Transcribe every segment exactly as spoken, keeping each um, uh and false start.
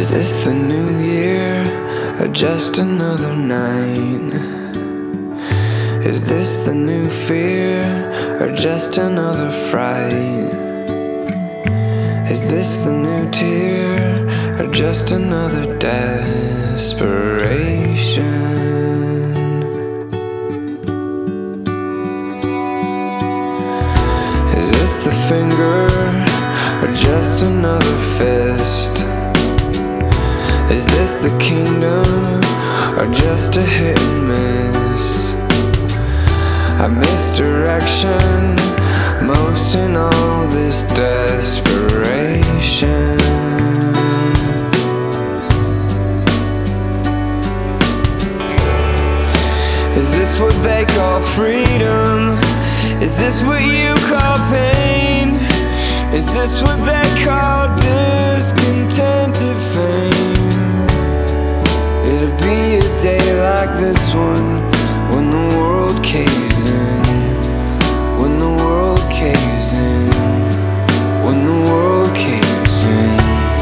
Is this the new year, or just another night? Is this the new fear, or just another fright? Is this the new tear, or just another desperation? Is this the finger, or just another fist? Is this the kingdom, or just a hit and miss? I miss direction, most in all this desperation. Is this what they call freedom? Is this what you call pain? Is this what they call discontented fame? It'll be a day like this one, when the world caves in, when the world caves in, when the world caves in.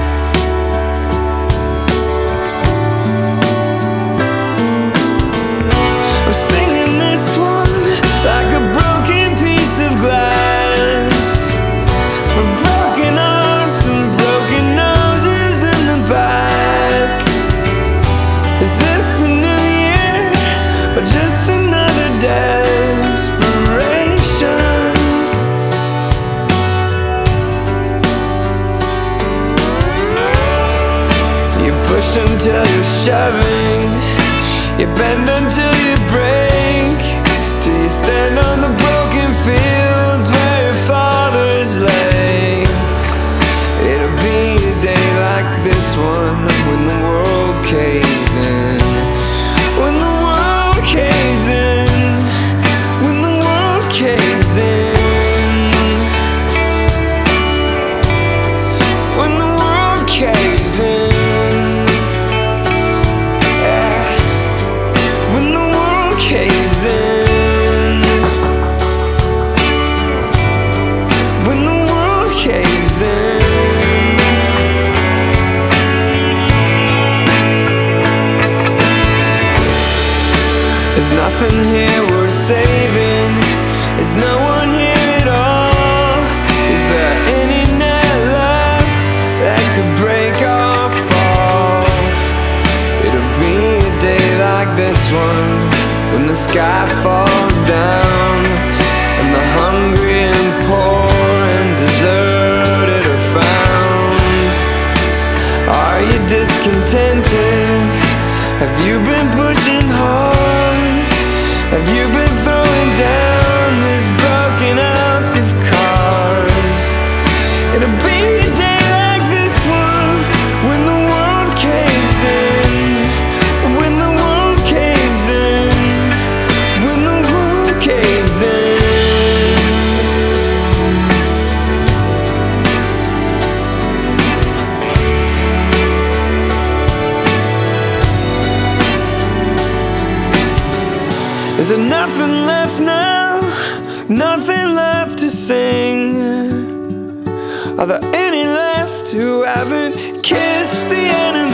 I'm singing this one like a broken piece of glass, for broken hearts and broken noses in the back. Is this a new year, or just another desperation? You push until you're shoving, you bend until you break, till you stand on the broken fields where your fathers lay. It'll be a day like this one, when the world caves in, when the world caves in, when the world caves in, when the world caves in, yeah. When the world caves in, when the world caves in. There's nothing here worth saving. Is no one here at all? Is there any net left that could break our fall? It'll be a day like this one, when the sky falls down, and the hungry and poor and deserted are found. Are you discontented? Have you been pushing hard? Have you been throwing down this broken house of cards? It'll be a day like this one, when the world caves in, when the world caves in, when the world caves in. Is there nothing left now? Nothing left to sing? Are there any left who haven't kissed the enemy?